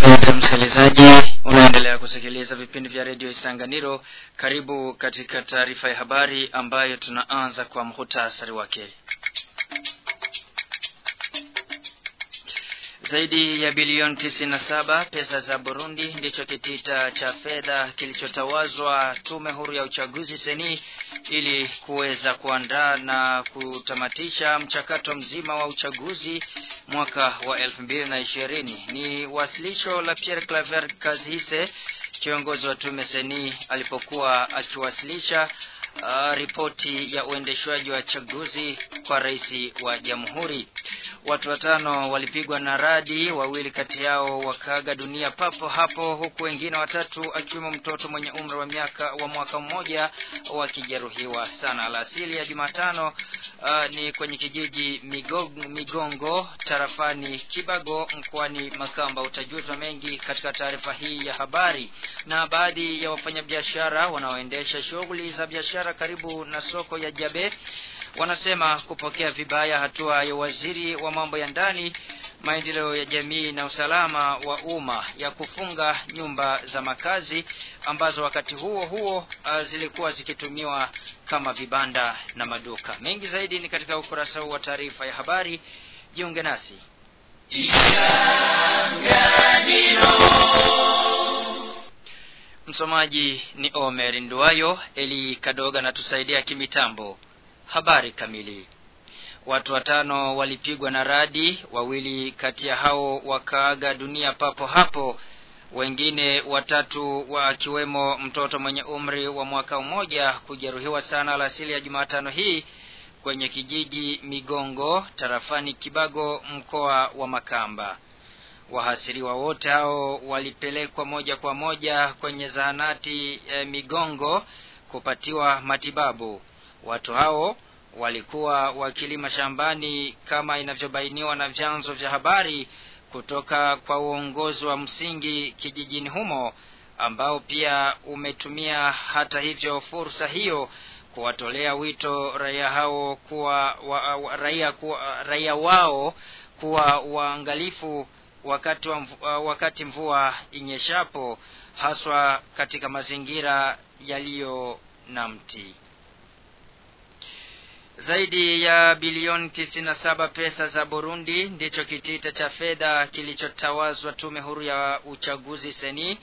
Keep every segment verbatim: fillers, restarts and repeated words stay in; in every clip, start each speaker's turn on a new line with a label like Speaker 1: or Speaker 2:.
Speaker 1: Mpenzi msikilizaji, unaendelea kusikiliza vipindi vya Radio Isanganiro. Karibu katika taarifa ya habari ambayo tunaanza kwa muhtasari wake. Zaidi ya bilioni tisini na saba pesa za Burundi ndicho kitita cha fedha kilichotawazwa Tume Huru ya Uchaguzi Seni ili kuweza kuandaa na kutamatisha mchakato mzima wa uchaguzi mwaka wa elfu mbili na ishirini. Ni wasilisho la Pierre Claver Kazihise, kiongozi wa Tume Seni, alipokuwa akiwasilisha Uh, ripoti ya uendeshwaji wa chaguzi kwa rais wa Jamhuri. Watu watano walipigwa na radi, wawili kati yao wakaaga dunia papo hapo, huku wengine watatu akiwemo mtoto mwenye umri wa miaka wa mwaka mmoja wakijeruhiwa sana. Alasili ya Jumatano uh, ni kwenye kijiji Migongo, Migongo tarafani Kibago mkoani Makamba. Utajuzwa mengi katika taarifa hii ya habari. Na baadhi ya wafanyabiashara wanaoendesha shughuli za biashara karibu na soko ya Jabe wanasema kupokea vibaya hatua ya waziri wa mambo ya ndani, maendeleo ya jamii na usalama wa umma ya kufunga nyumba za makazi ambazo wakati huo huo uh, zilikuwa zikitumiwa kama vibanda na maduka. Mengi zaidi ni katika ukurasa wa taarifa ya habari. Jiunge nasi. Isanganiro. Msomaji ni Omer Nduwayo, Eli Kadoga na tusaidia kimitambo. Habari kamili. Watu watano walipigwa na radi, wawili kati ya hao wakaaga dunia papo hapo, wengine watatu wakiwemo mtoto mwenye umri wa mwaka mmoja kujeruhiwa sana alasili ya Jumatano hii kwenye kijiji Migongo tarafani Kibago mkoa wa Makamba. Wahasiriwa wote hao walipelekwa moja kwa moja kwenye zahanati e, Migongo kupatiwa matibabu. Watu hao walikuwa wakilima shambani kama inavyobainiwa na vyanzo vya habari kutoka kwa uongozi wa msingi kijijini humo, ambao pia umetumia hata hivyo fursa hiyo kuwatolea wito raia hao kuwa wa, wa, raia kuwa, raia wao kuwa waangalifu wakati wa mvua, wakati mvua inyeshapo, haswa katika mazingira yaliyo na mti. Zaidi ya bilioni tisini na saba pesa za Burundi ndicho kitita cha fedha kilichotawazwa Tume Huru ya Uchaguzi Seni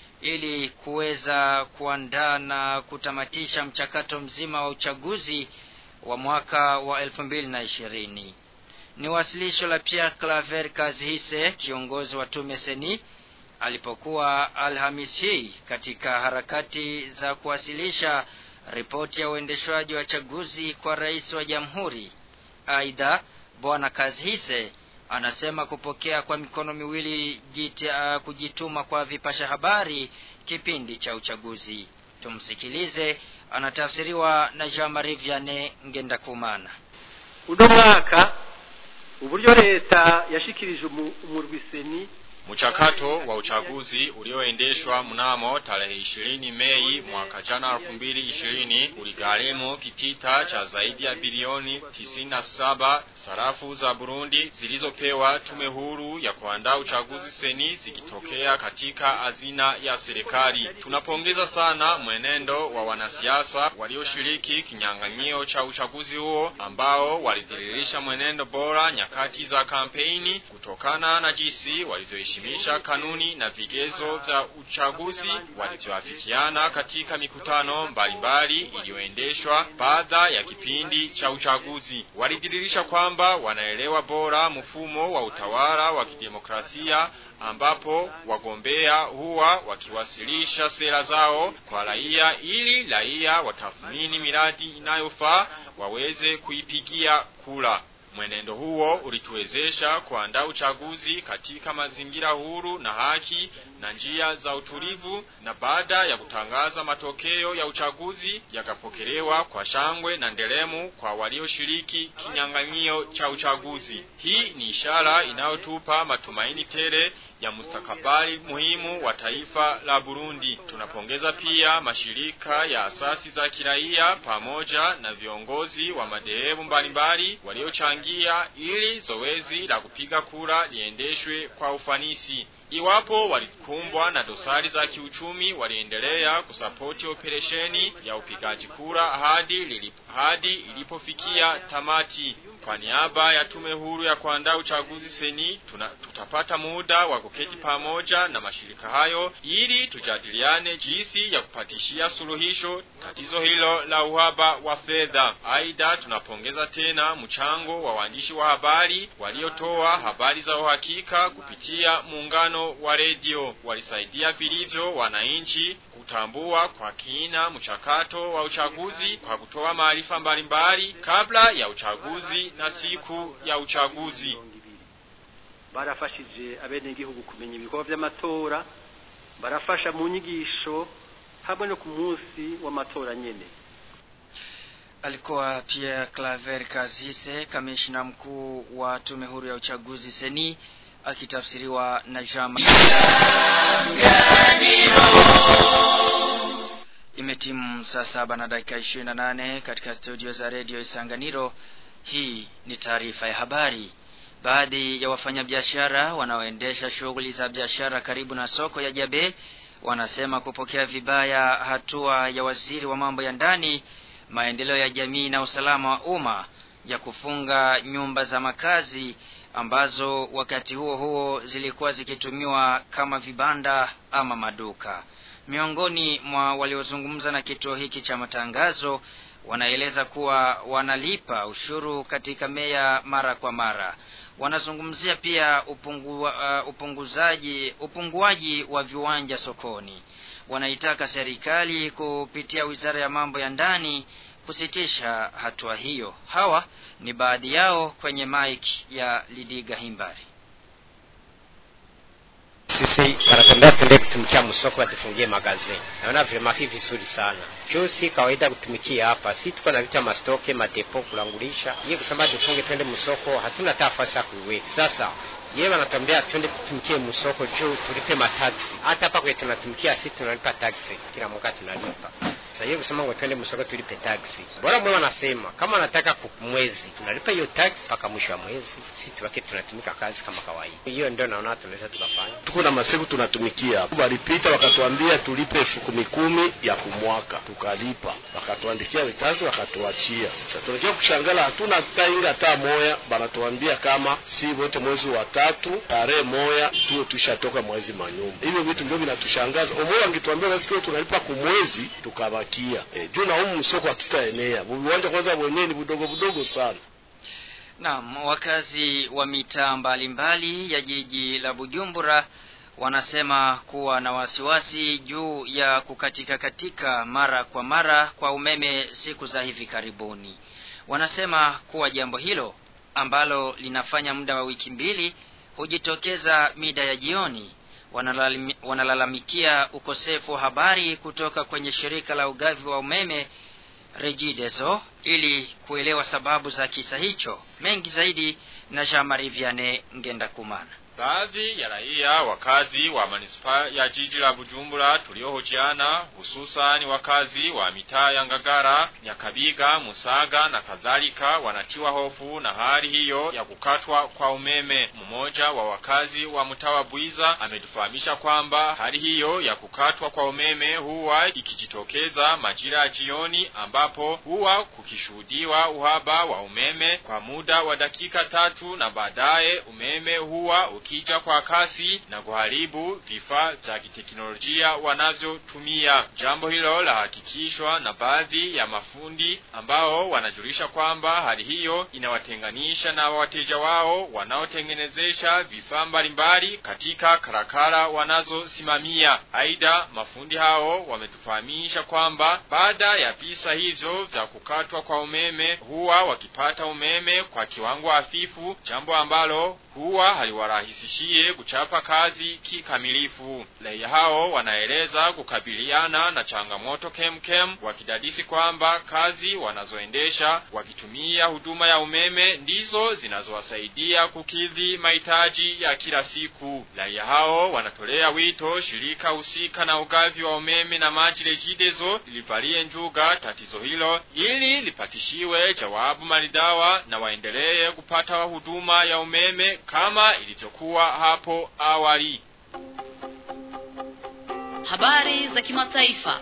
Speaker 1: ili kuweza kuandaa na kutamatisha mchakato mzima wa uchaguzi wa mwaka wa elfu mbili na ishirini. Ni wasilisho la Pierre Claver Kazihise, kiongozi wa Tume Seni, alipokuwa Alhamisi katika harakati za kuwasilisha ripoti ya uendeshwaji wa chaguzi kwa rais wa Jamhuri. Aidha, Bwana Kazihise anasema kupokea kwa mikono miwili jita, kujituma kwa vipasha habari kipindi cha uchaguzi. Tumsikilize, anatafsiriwa na Jean-Marie Vianney Ngendakumana.
Speaker 2: Uno mwaka uburyo leta yashikirije umurwi Seni.
Speaker 3: Mchakato wa uchaguzi ulioendeshwa mnamo tarehe ishirini Mei mwaka jana elfu mbili na ishirini uligharimu kitita cha zaidi ya bilioni tisini na saba sarafu za Burundi zilizopewa Tume Huru ya kuandaa uchaguzi Seni zikitokea katika hazina ya serikali. Tunapongeza sana mwenendo wa wanasiasa walioshiriki kinyang'anyiro cha uchaguzi huo, ambao walidhihirisha mwenendo bora nyakati za kampeni kutokana na jinsi walizoishi misha kanuni na vigezo vya uchaguzi walizoafikiana katika mikutano mbalimbali iliyoendeshwa baada ya kipindi cha uchaguzi. Walidhihirisha kwamba wanaelewa bora mfumo wa utawala wa kidemokrasia, ambapo wagombea huwa wakiwasilisha sera zao kwa raia ili raia watathmini miradi inayofaa waweze kuipigia kura. Mwenendo huo ulituwezesha kuandaa uchaguzi katika mazingira huru na haki na njia za utulivu, na baada ya kutangaza matokeo ya uchaguzi yakapokelewa kwa shangwe na nderemu kwa walioshiriki kinyang'anyiro cha uchaguzi. Hii ni ishara inayotupa matumaini tele ya mustakabali muhimu wa taifa la Burundi. Tunapongeza pia mashirika ya asasi za kiraia pamoja na viongozi wa madhehebu mbalimbali waliochangia ili zoezi la kupiga kura liendeshwe kwa ufanisi. Iwapo walikumbwa na dosari za kiuchumi, waliendelea kusapoti operesheni ya upigaji kura hadi lilipo, hadi ilipofikia tamati. Kwa niaba ya tume huru ya kuandaa uchaguzi seni, tuna, tutapata muda wa kuketi pamoja na mashirika hayo ili tujadiliane jinsi ya kupatishia suluhisho tatizo hilo la uhaba wa fedha. Aidha, tunapongeza tena mchango wa waandishi wa habari waliotoa habari za uhakika kupitia muungano wa redio. Walisaidia vilivyo wananchi kutambua kwa kina mchakato wa uchaguzi kwa kutoa maarifa mbalimbali kabla ya uchaguzi na siku ya uchaguzi.
Speaker 2: Barafashije abene igihugu kumenya ibikorwa by'amatora, barafasha mu nyigisho hamwe no ku munsi wa matora nyene.
Speaker 1: Alikuwa Pierre Claver Kazise, kamishna mkuu wa tume huru ya uchaguzi seni, akitafsiriwa na Jama. Imetimu saa saba na dakika ishirini na nane katika studio za Radio Isanganiro. Hii ni taarifa ya habari. Baadhi ya wafanyabiashara wanaoendesha shughuli za biashara karibu na soko ya Jabe wanasema kupokea vibaya hatua ya waziri wa mambo ya ndani, maendeleo ya jamii na usalama wa umma ya kufunga nyumba za makazi ambazo wakati huo huo zilikuwa zikitumiwa kama vibanda ama maduka. Miongoni mwa waliozungumza na kituo hiki cha matangazo wanaeleza kuwa wanalipa ushuru katika meya mara kwa mara. Wanazungumzia pia upungu, uh, upunguzaji upunguaji wa viwanja sokoni. Wanaitaka serikali kupitia Wizara ya Mambo ya Ndani kusitisha hatua hiyo. Hawa ni baadhi yao kwenye mic ya Lidiga Himbari.
Speaker 4: Sisi wanatembea twende kutumikia msoko watufungie magazini. Naona vyema hivi vizuri sana. Juu si kawaida kutumikia hapa. Si tuko na vitu mastoke, madepo kulangulisha. Yeye kusema tufunge twende msoko, hatuna tafasa kuiweka. Sasa yeye wanatembea twende kutumikia msoko juu tulipe mataksi. Hata hapa kwetu tunatumikia sisi tunalipa taksi. Kila mwaka tunalipa. Sasa yeye kusema ngo twende msoko tulipe taksi. Bora mwe wanasema kama nataka kumwezi tunalipa hiyo taksi mpaka mwisho wa mwezi. Sisi tubaki tunatumika kazi kama kawaida. Hiyo ndio naona tunaweza tukafanya.
Speaker 5: Tuko na masiku tunatumikia. Walipita wakatuambia tulipe elfu kumi kumi ya kumwaka. Tukalipa. Wakatuandikia vitazi wakatuachia. Sasa tunajua kushangala hatuna tainga hata moya, banatuambia kama si wote mwezi wa tatu tarehe moya tuwe tushatoka mwezi manyumba. Hivyo vitu ndio vinatushangaza. Omoyo angetuambia basi kwa tunalipa kumwezi tukaba kia. E, juu na humu msoko hatutaenea. Viwanja kwanza wenyewe ni budogo budogo sana.
Speaker 1: Naam, wakazi wa mitaa mbalimbali ya jiji la Bujumbura wanasema kuwa na wasiwasi juu ya kukatika katika mara kwa mara kwa umeme siku za hivi karibuni. Wanasema kuwa jambo hilo ambalo linafanya muda wa wiki mbili hujitokeza mida ya jioni. Wanalalamikia ukosefu wa habari kutoka kwenye shirika la ugavi wa umeme Regideso ili kuelewa sababu za kisa hicho. Mengi zaidi na Jean-Marie Vianney Ngenda Kumana.
Speaker 3: Baadhi ya raia wakazi wa manispaa ya jiji la Bujumbura tuliohojiana, hususan wakazi wa mitaa ya Ngagara, Nyakabiga, Musaga na kadhalika, wanatiwa hofu na hali hiyo ya kukatwa kwa umeme. Mmoja wa wakazi wa mtaa wa Buiza ametufahamisha kwamba hali hiyo ya kukatwa kwa umeme huwa ikijitokeza majira ya jioni, ambapo huwa kukishuhudiwa uhaba wa umeme kwa muda wa dakika tatu na baadaye umeme huwa ukija kwa kasi na kuharibu vifaa vya kiteknolojia wanavyotumia. Jambo hilo la hakikishwa na baadhi ya mafundi ambao wanajulisha kwamba hali hiyo inawatenganisha na wateja wao wanaotengenezesha vifaa mbalimbali katika karakara wanazosimamia. Aidha, mafundi hao wametufahamisha kwamba baada ya visa hivyo vya kukatwa kwa umeme huwa wakipata umeme kwa kiwango hafifu, jambo ambalo huwa haliwarahisishie kuchapa kazi kikamilifu. Raia hao wanaeleza kukabiliana na changamoto kemkem, wakidadisi kwamba kazi wanazoendesha wakitumia huduma ya umeme ndizo zinazowasaidia kukidhi mahitaji ya kila siku. Raia hao wanatolea wito shirika husika na ugavi wa umeme na maji Regideso livalie njuga tatizo hilo ili lipatishiwe jawabu maridhawa na waendelee kupata huduma ya umeme kama ilivyokuwa hapo awali.
Speaker 6: Habari za kimataifa.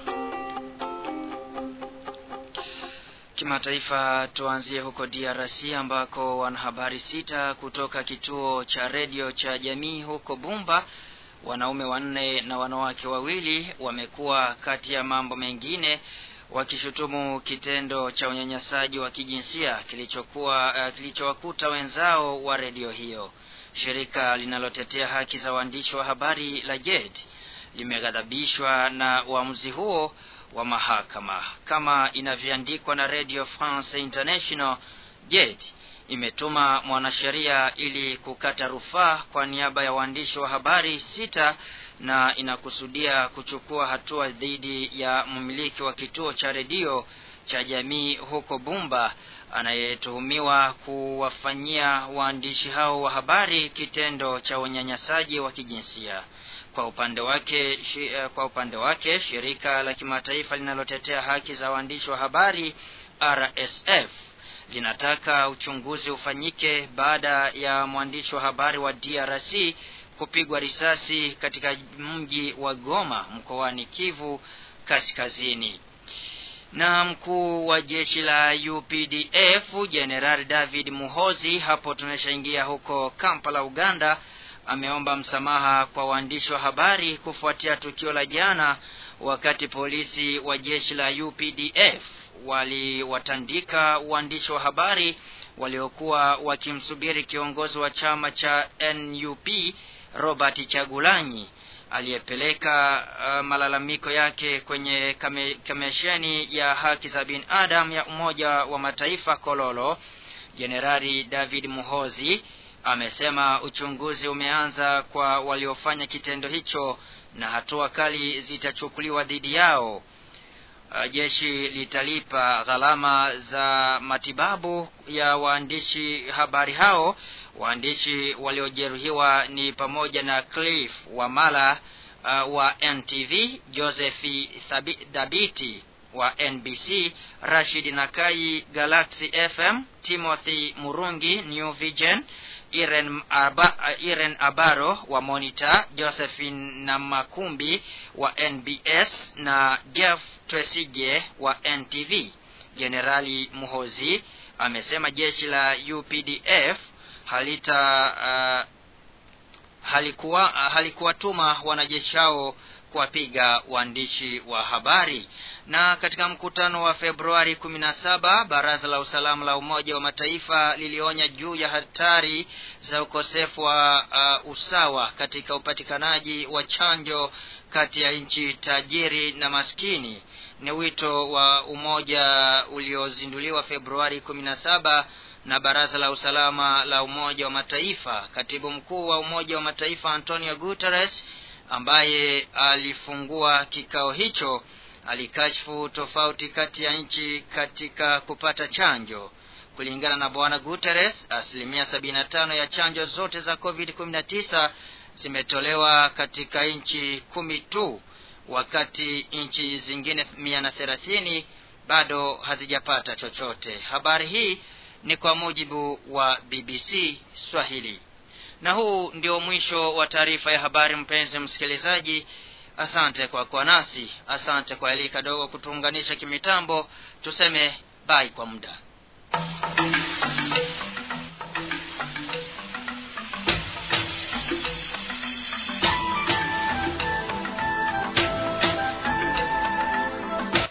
Speaker 1: Kimataifa tuanzie huko D R C ambako wanahabari sita kutoka kituo cha redio cha jamii huko Bumba, wanaume wanne na wanawake wawili, wamekuwa kati ya mambo mengine wakishutumu kitendo cha unyanyasaji wa kijinsia kilichokuwa uh, kilichowakuta wenzao wa redio hiyo. Shirika linalotetea haki za waandishi wa habari la J E D limeghadhabishwa na uamuzi huo wa mahakama. Kama inavyoandikwa na Radio France International, J E D imetuma mwanasheria ili kukata rufaa kwa niaba ya waandishi wa habari sita na inakusudia kuchukua hatua dhidi ya mmiliki wa kituo cha redio cha jamii huko Bumba anayetuhumiwa kuwafanyia waandishi hao wa habari kitendo cha unyanyasaji wa kijinsia. Kwa upande wake shi, kwa upande wake shirika la kimataifa linalotetea haki za waandishi wa habari R S F linataka uchunguzi ufanyike baada ya mwandishi wa habari wa D R C kupigwa risasi katika mji wa Goma mkoani Kivu Kaskazini. Na mkuu wa jeshi la U P D F General David Muhozi, hapo tumeshaingia huko Kampala Uganda, ameomba msamaha kwa waandishi wa habari kufuatia tukio la jana wakati polisi wa jeshi la U P D F waliwatandika waandishi wa habari waliokuwa wakimsubiri kiongozi wa chama cha N U P Robert Chagulanyi aliyepeleka uh, malalamiko yake kwenye kame, kamisheni ya haki za binadamu ya Umoja wa Mataifa Kololo. Jenerali David Muhozi amesema uchunguzi umeanza kwa waliofanya kitendo hicho na hatua kali zitachukuliwa dhidi yao. Uh, jeshi litalipa gharama za matibabu ya waandishi habari hao. Waandishi waliojeruhiwa ni pamoja na Cliff Wamala uh, wa N T V, Joseph Thabiti wa N B C, Rashid Nakai Galaxy F M, Timothy Murungi New Vision, Irene, Aba, uh, Irene Abaro wa Monitor, Josephine Namakumbi wa N B S na Jeff Twesige wa N T V. Generali Muhozi amesema jeshi la U P D F halita uh, halikuwa uh, halikuwatuma wanajeshi hao kuwapiga waandishi wa habari. Na katika mkutano wa Februari kumi na saba, Baraza la Usalama la Umoja wa Mataifa lilionya juu ya hatari za ukosefu wa uh, usawa katika upatikanaji wa chanjo kati ya nchi tajiri na maskini. Ni wito wa umoja uliozinduliwa Februari kumi na saba na Baraza la Usalama la Umoja wa Mataifa. Katibu mkuu wa Umoja wa Mataifa Antonio Guterres, ambaye alifungua kikao hicho, alikashifu tofauti kati ya nchi katika kupata chanjo. Kulingana na Bwana Guterres, asilimia sabini na tano ya chanjo zote za COVID kumi na tisa zimetolewa katika nchi kumi tu, wakati nchi zingine mia na thelathini bado hazijapata chochote. Habari hii ni kwa mujibu wa B B C Swahili. Na huu ndio mwisho wa taarifa ya habari, mpenzi msikilizaji. Asante kwa kuwa nasi, asante kwa Elika dogo kutuunganisha kimitambo. Tuseme bye kwa muda.